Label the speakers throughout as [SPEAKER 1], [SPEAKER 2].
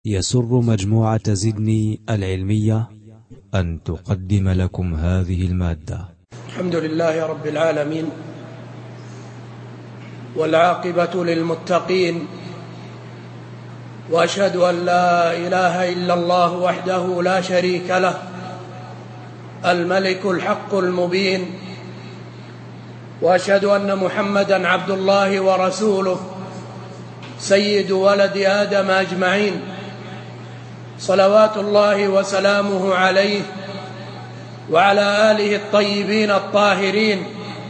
[SPEAKER 1] يسر مجموعة زدني العلمية أن تقدم لكم هذه المادة.
[SPEAKER 2] الحمد لله رب العالمين، والعاقبة للمتقين، وأشهد أن لا إله إلا الله وحده لا شريك له، الملك الحق المبين، وأشهد أن محمدًا عبد الله ورسوله سيد ولد آدم أجمعين، صلوات الله وسلامه عليه وعلى آله الطيبين الطاهرين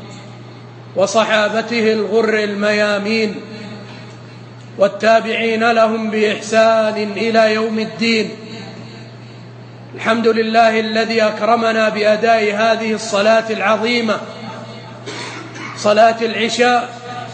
[SPEAKER 2] وصحابته الغر الميامين والتابعين لهم بإحسان إلى يوم الدين. الحمد لله الذي أكرمنا بأداء هذه الصلاة العظيمة، صلاة العشاء،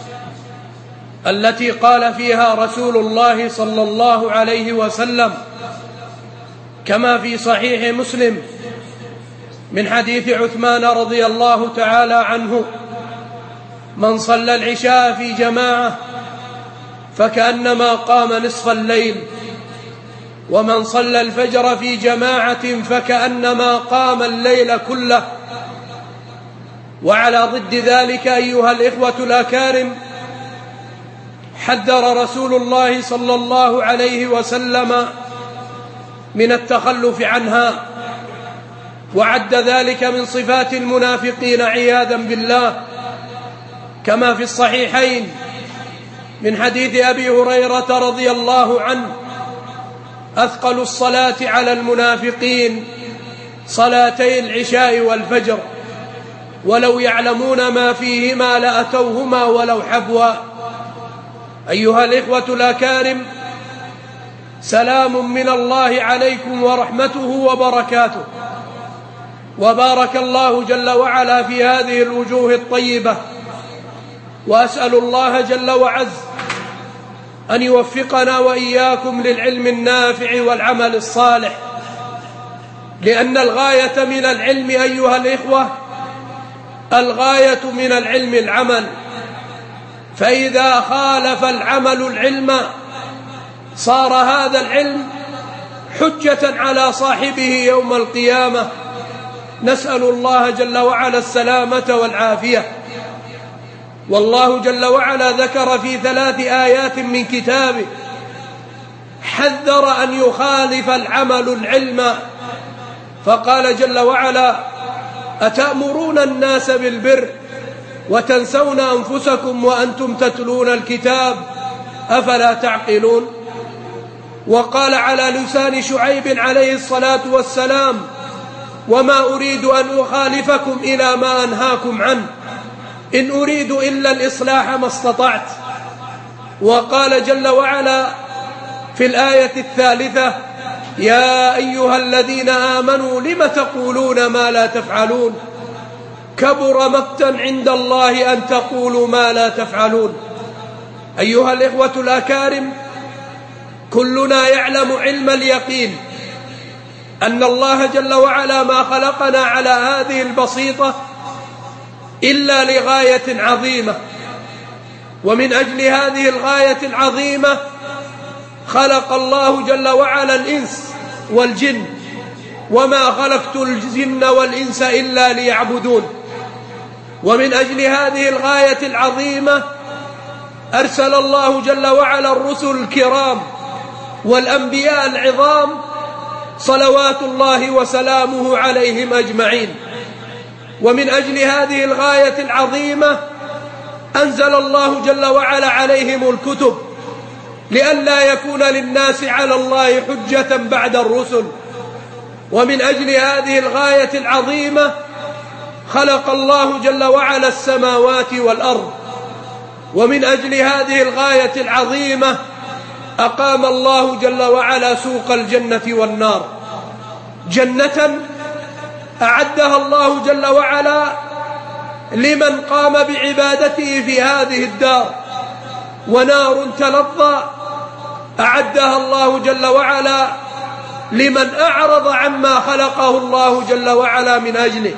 [SPEAKER 2] التي قال فيها رسول الله صلى الله عليه وسلم كما في صحيح مسلم من حديث عثمان رضي الله تعالى عنه: من صلى العشاء في جماعة فكأنما قام نصف الليل، ومن صلى الفجر في جماعة فكأنما قام الليل كله. وعلى ضد ذلك أيها الإخوة الأكارم، حذر رسول الله صلى الله عليه وسلم من التخلف عنها، وعد ذلك من صفات المنافقين عياذا بالله، كما في الصحيحين من حديث أبي هريرة رضي الله عنه: أثقل الصلاة على المنافقين صلاتي العشاء والفجر، ولو يعلمون ما فيهما لأتوهما ولو حبوا. أيها الإخوة الأكارم، سلام من الله عليكم ورحمته وبركاته، وبارك الله جل وعلا في هذه الوجوه الطيبة، وأسأل الله جل وعز أن يوفقنا وإياكم للعلم النافع والعمل الصالح، لأن الغاية من العلم أيها الإخوة، الغاية من العلم العمل، فإذا خالف العمل العلم صار هذا العلم حجة على صاحبه يوم القيامة. نسأل الله جل وعلا السلامة والعافية. والله جل وعلا ذكر في 3 آيات من كتابه حذر أن يخالف العمل العلم، فقال جل وعلا: أتأمرون الناس بالبر وتنسون أنفسكم وأنتم تتلون الكتاب أفلا تعقلون. وقال على لسان شعيب عليه الصلاة والسلام: وما أريد أن أخالفكم إلى ما أنهاكم عنه، إن أريد إلا الإصلاح ما استطعت. وقال جل وعلا في الآية الثالثة: يا أيها الذين آمنوا لم تقولون ما لا تفعلون، كبر مقتا عند الله أن تقولوا ما لا تفعلون. أيها الإخوة الأكارم، كلنا يعلم علم اليقين أن الله جل وعلا ما خلقنا على هذه البسيطة إلا لغاية عظيمة، ومن أجل هذه الغاية العظيمة خلق الله جل وعلا الإنس والجن، وما خلقت الجن والإنس إلا ليعبدون. ومن أجل هذه الغاية العظيمة أرسل الله جل وعلا الرسل الكرام والأنبياء العظام صلوات الله وسلامه عليهم أجمعين. ومن أجل هذه الغاية العظيمة أنزل الله جل وعلا عليهم الكتب، لئلا يكون للناس على الله حجة بعد الرسل. ومن أجل هذه الغاية العظيمة خلق الله جل وعلا السماوات والأرض. ومن أجل هذه الغاية العظيمة أقام الله جل وعلا سوق الجنة والنار، جنة أعدها الله جل وعلا لمن قام بعبادته في هذه الدار، ونار تلظى أعدها الله جل وعلا لمن أعرض عما خلقه الله جل وعلا من أجله،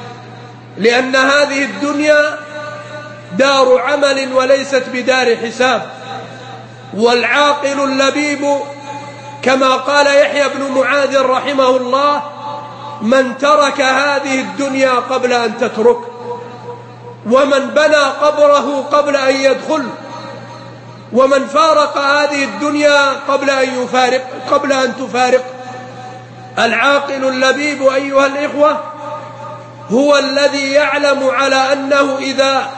[SPEAKER 2] لأن هذه الدنيا دار عمل وليست بدار حساب. والعاقل اللبيب كما قال يحيى بن معاذ رحمه الله: من ترك هذه الدنيا قبل أن تترك، ومن بنى قبره قبل أن يدخل، ومن فارق هذه الدنيا قبل أن تفارق. العاقل اللبيب أيها الإخوة هو الذي يعلم على أنه إذا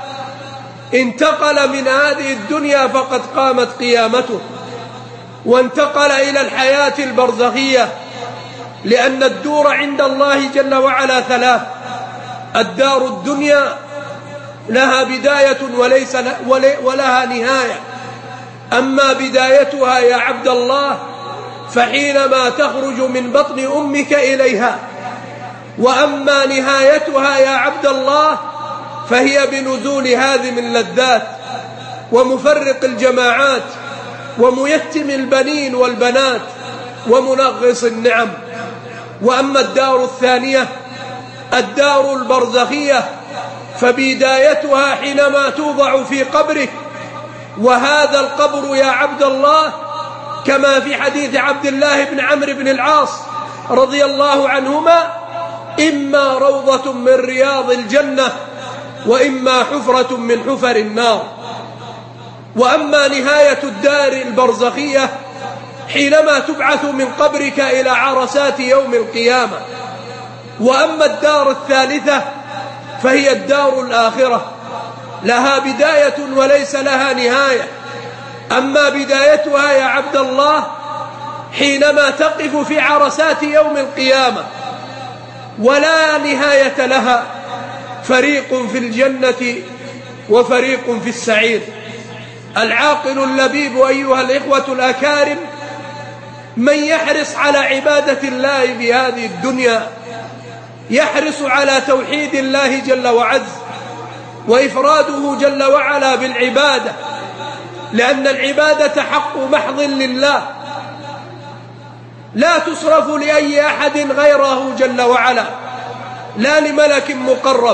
[SPEAKER 2] انتقل من هذه الدنيا فقد قامت قيامته، وانتقل إلى الحياة البرزخية، لأن الدور عند الله جل وعلا ثلاث: الدار الدنيا لها بداية ولها نهاية، أما بدايتها يا عبد الله فحينما تخرج من بطن أمك إليها، وأما نهايتها يا عبد الله فهي بنزول هادم اللذات ومفرق الجماعات وميتم البنين والبنات ومنغص النعم. وأما الدار الثانية الدار البرزخية فبدايتها حينما توضع في قبرك، وهذا القبر يا عبد الله كما في حديث عبد الله بن عمرو بن العاص رضي الله عنهما: إما روضة من رياض الجنة وإما حفرة من حفر النار. وأما نهاية الدار البرزخية حينما تبعث من قبرك إلى عرسات يوم القيامة. وأما الدار الثالثة فهي الدار الآخرة، لها بداية وليس لها نهاية، أما بدايتها يا عبد الله حينما تقف في عرسات يوم القيامة ولا نهاية لها، فريق في الجنة وفريق في السعير. العاقل اللبيب أيها الإخوة الأكارم من يحرص على عبادة الله في هذه الدنيا، يحرص على توحيد الله جل وعز وإفراده جل وعلا بالعبادة، لأن العبادة حق محض لله لا تصرف لأي أحد غيره جل وعلا، لا لملك مقرب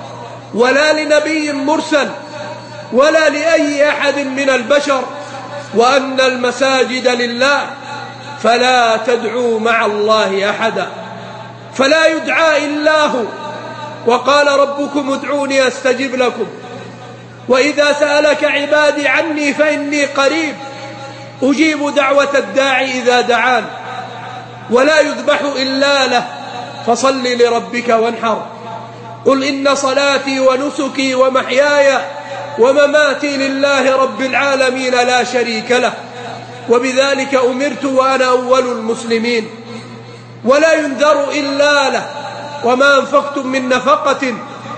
[SPEAKER 2] ولا لنبي مرسل ولا لأي أحد من البشر، وأن المساجد لله فلا تدعوا مع الله أحدا، فلا يدعى إلا هو. وقال ربكم ادعوني أستجب لكم، وإذا سألك عبادي عني فإني قريب أجيب دعوة الداعي إذا دعان، ولا يذبح إلا له فصل لربك وانحر. قل إن صلاتي ونسكي ومحياي ومماتي لله رب العالمين لا شريك له، وبذلك أمرت وأنا أول المسلمين. ولا ينذر إلا له، وما أنفقتم من نفقة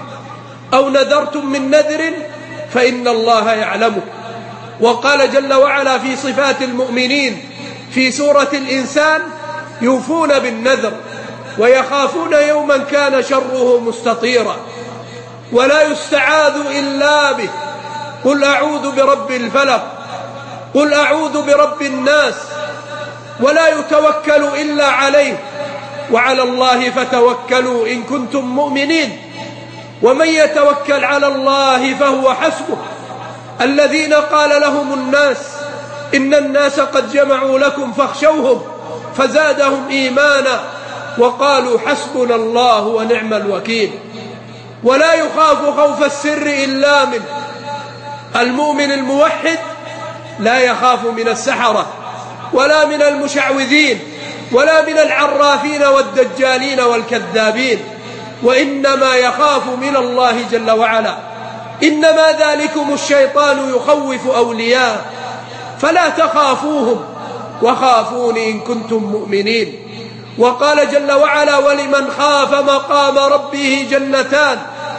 [SPEAKER 2] أو نذرتم من نذر فإن الله يعلمه. وقال جل وعلا في صفات المؤمنين في سورة الإنسان: يوفون بالنذر ويخافون يوما كان شره مستطيرا، ولا يستعاذ إلا به. قل أعوذ برب الفلق، قل أعوذ برب الناس، ولا يتوكل إلا عليه، وعلى الله فتوكلوا إن كنتم مؤمنين، ومن يتوكل على الله فهو حسبه. الذين قال لهم الناس إن الناس قد جمعوا لكم فاخشوهم فزادهم إيمانا وقالوا حسبنا الله ونعم الوكيل. ولا يخاف خوف السر إلا منه. المؤمن الموحد لا يخاف من السحرة ولا من المشعوذين ولا من العرافين والدجالين والكذابين، وإنما يخاف من الله جل وعلا. إنما ذلكم الشيطان يخوف أولياءه فلا تخافوهم وخافوني إن كنتم مؤمنين. وقال جل وعلا: ولمن خاف مقام ربه جنتان.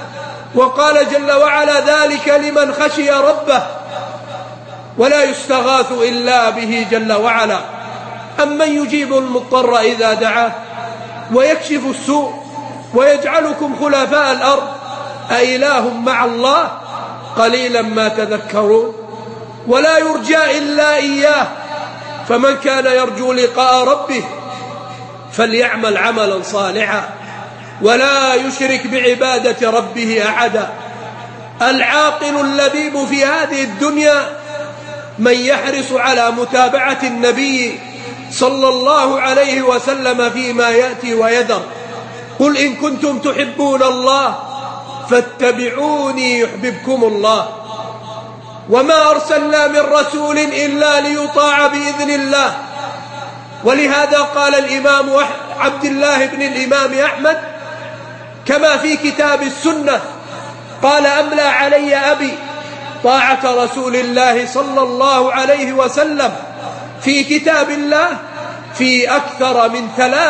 [SPEAKER 2] وقال جل وعلا: ذلك لمن خشي ربه. ولا يستغاث إلا به جل وعلا. أمن يجيب المضطر إذا دعاه ويكشف السوء ويجعلكم خلفاء الأرض أإله مع الله قليلا ما تذكرون. ولا يرجى إلا إياه، فمن كان يرجو لقاء ربه فليعمل عملا صالحا ولا يشرك بعبادة ربه أحدا. العاقل اللبيب في هذه الدنيا من يحرص على متابعة النبي صلى الله عليه وسلم فيما يأتي ويذر: قل إن كنتم تحبون الله فاتبعوني يحببكم الله. وما أرسلنا من رسول إلا ليطاع بإذن الله. ولهذا قال الإمام عبد الله بن الإمام أحمد كما في كتاب السنة قال: أملى علي أبي طاعة رسول الله صلى الله عليه وسلم في كتاب الله في أكثر من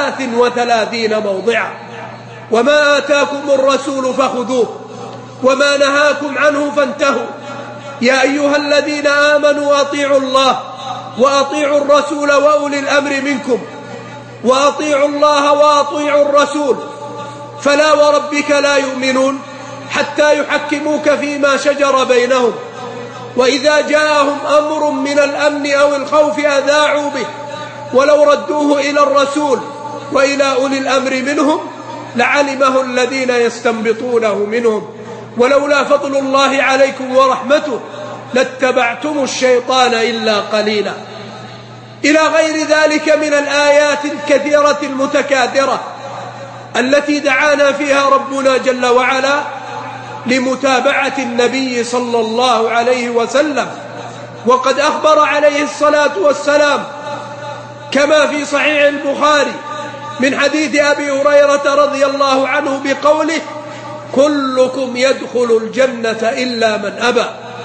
[SPEAKER 2] 33 موضعا. وما آتاكم الرسول فخذوه وما نهاكم عنه فانتهوا. يا أيها الذين آمنوا أطيعوا الله وأطيعوا الرسول وأولي الأمر منكم وأطيعوا الله وأطيعوا الرسول فلا وربك لا يؤمنون حتى يحكموك فيما شجر بينهم وإذا جاءهم أمر من الأمن أو الخوف أذاعوا به ولو ردوه إلى الرسول وإلى أولي الأمر منهم لعلمه الذين يستنبطونه منهم ولولا فضل الله عليكم ورحمته لاتبعتم الشيطان إلا قليلا. إلى غير ذلك من الآيات الكثيرة المتكاثرة التي دعانا فيها ربنا جل وعلا لمتابعة النبي صلى الله عليه وسلم. وقد أخبر عليه الصلاة والسلام كما في صحيح البخاري من حديث أبي هريرة رضي الله عنه بقوله: كلكم يدخل الجنة إلا من أبى.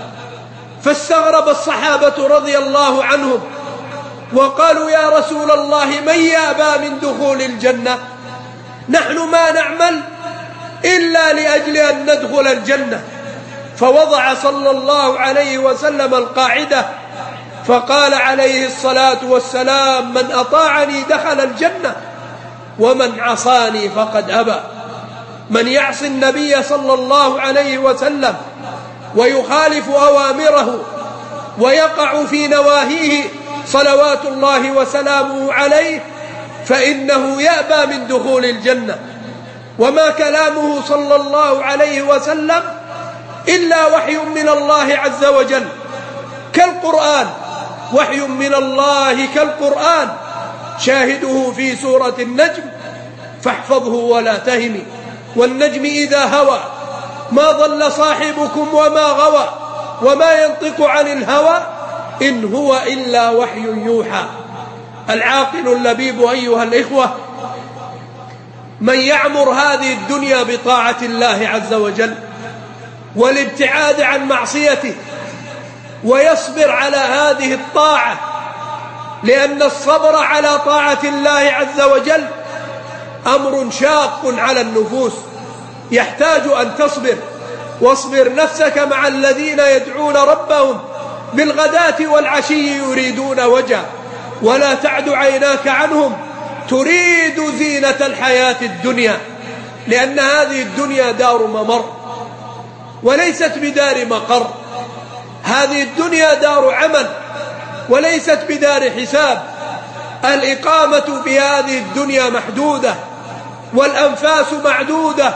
[SPEAKER 2] فاستغرب الصحابة رضي الله عنهم وقالوا: يا رسول الله من يأبى من دخول الجنة؟ نحن ما نعمل إلا لأجل أن ندخل الجنة. فوضع صلى الله عليه وسلم القاعدة فقال عليه الصلاة والسلام: من أطاعني دخل الجنة ومن عصاني فقد أبى. من يعص النبي صلى الله عليه وسلم ويخالف أوامره ويقع في نواهيه صلوات الله وسلامه عليه فإنه يأبى من دخول الجنة. وما كلامه صلى الله عليه وسلم إلا وحي من الله عز وجل كالقرآن، وحي من الله كالقرآن، شاهده في سورة النجم: فاحفظه ولا تهني والنجم إذا هوى ما ضل صاحبكم وما غوى وما ينطق عن الهوى إن هو إلا وحي يوحى. العاقل اللبيب أيها الإخوة من يعمر هذه الدنيا بطاعة الله عز وجل والابتعاد عن معصيته ويصبر على هذه الطاعة، لأن الصبر على طاعة الله عز وجل أمر شاق على النفوس يحتاج أن تصبر. واصبر نفسك مع الذين يدعون ربهم بالغداة والعشي يريدون وجهه ولا تعد عيناك عنهم تريد زينة الحياة الدنيا، لأن هذه الدنيا دار ممر وليست بدار مقر. هذه الدنيا دار عمل وليست بدار حساب. الإقامة بهذه الدنيا محدودة والأنفاس معدودة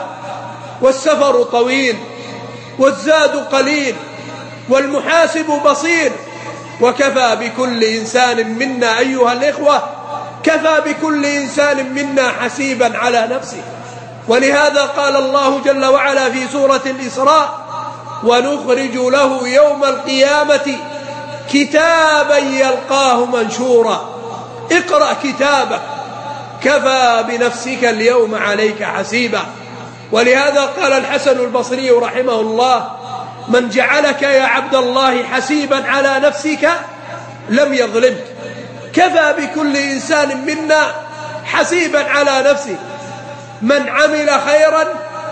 [SPEAKER 2] والسفر طويل والزاد قليل والمحاسب بصير. وكفى بكل إنسان منا أيها الإخوة، كفى بكل إنسان منا حسيبا على نفسه. ولهذا قال الله جل وعلا في سورة الإسراء: ونخرج له يوم القيامة كتابا يلقاه منشورا اقرأ كتابك كفى بنفسك اليوم عليك حسيبا. ولهذا قال الحسن البصري رحمه الله: من جعلك يا عبد الله حسيبا على نفسك لم يظلمك. كفى بكل إنسان منا حسيبا على نفسه. من عمل خيرا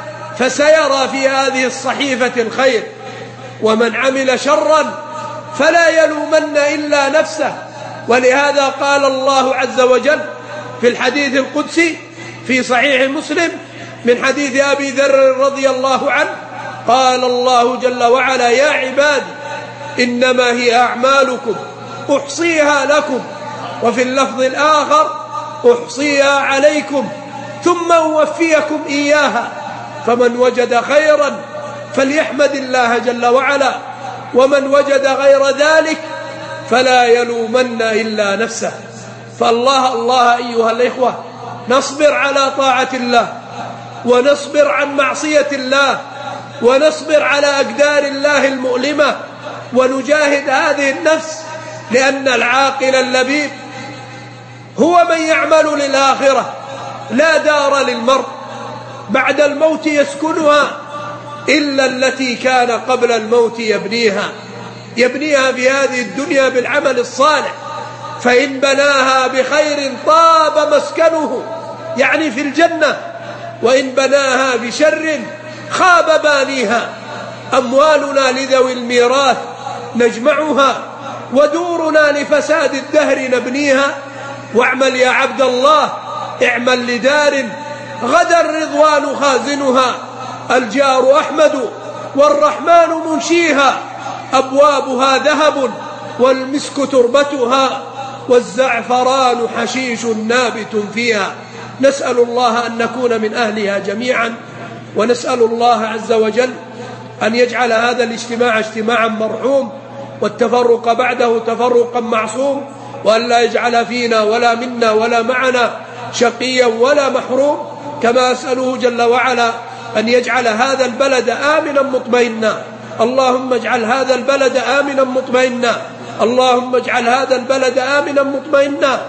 [SPEAKER 2] فسيرى في هذه الصحيفة الخير، ومن عمل شرا فلا يلومن إلا نفسه. ولهذا قال الله عز وجل في الحديث القدسي في صحيح مسلم من حديث أبي ذر رضي الله عنه قال الله جل وعلا: يا عبادي إنما هي أعمالكم أحصيها لكم، وفي اللفظ الآخر أحصيها عليكم ثم أوفيكم إياها، فمن وجد خيرا فليحمد الله جل وعلا، ومن وجد غير ذلك فلا يلومن إلا نفسه. فالله الله أيها الإخوة، نصبر على طاعة الله، ونصبر عن معصية الله، ونصبر على أقدار الله المؤلمة، ونجاهد هذه النفس، لأن العاقل اللبيب هو من يعمل للآخرة. لا دار للمرء بعد الموت يسكنها إلا التي كان قبل الموت يبنيها في هذه الدنيا بالعمل الصالح، فإن بناها بخير طاب مسكنه، يعني في الجنة، وإن بناها بشر خاب بانيها. أموالنا لذوي الميراث نجمعها، ودورنا لفساد الدهر نبنيها. واعمل يا عبد الله، اعمل لدار غدا الرضوان خازنها، الجار أحمد والرحمن منشيها، أبوابها ذهب والمسك تربتها، والزعفران حشيش نابت فيها. نسأل الله أن نكون من أهلها جميعا، ونسأل الله عز وجل أن يجعل هذا الاجتماع اجتماعا مرحوم، والتفرق بعده تفرقا معصوم، وأن لا يجعل فينا ولا منا ولا معنا شقيا ولا محروم. كما أسأله جل وعلا أن يجعل هذا البلد آمنا مطمئنا. اللهم اجعل هذا البلد آمنا مطمئنا، اللهم اجعل هذا البلد آمنا مطمئنا،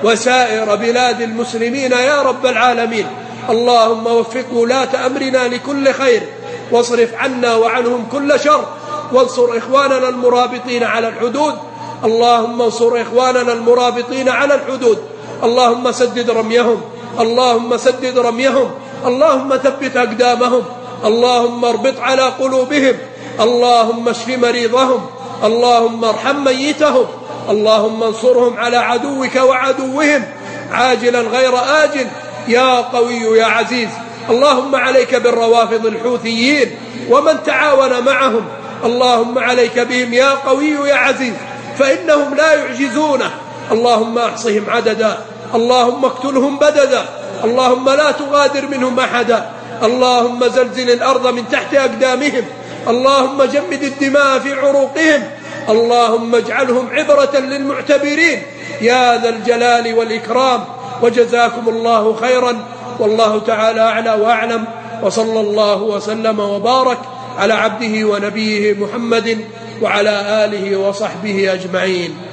[SPEAKER 2] وسائر بلاد المسلمين يا رب العالمين. اللهم وفق ولاة أمرنا لكل خير، واصرف عنا وعنهم كل شر، وانصر إخواننا المرابطين على الحدود. اللهم انصر إخواننا المرابطين على الحدود. اللهم سدد رميهم، اللهم سدد رميهم، اللهم ثبت أقدامهم، اللهم اربط على قلوبهم، اللهم اشف مريضهم، اللهم ارحم ميتهم، اللهم انصرهم على عدوك وعدوهم عاجلا غير آجل يا قوي يا عزيز. اللهم عليك بالروافض الحوثيين ومن تعاون معهم، اللهم عليك بهم يا قوي يا عزيز، فإنهم لا يعجزونه. اللهم احصهم عددا، اللهم اقتلهم بددا، اللهم لا تغادر منهم أحدا. اللهم زلزل الأرض من تحت أقدامهم، اللهم جمد الدماء في عروقهم، اللهم اجعلهم عبرة للمعتبرين يا ذا الجلال والإكرام. وجزاكم الله خيرا، والله تعالى أعلى وأعلم، وصلى الله وسلم وبارك على عبده ونبيه محمد وعلى آله وصحبه أجمعين.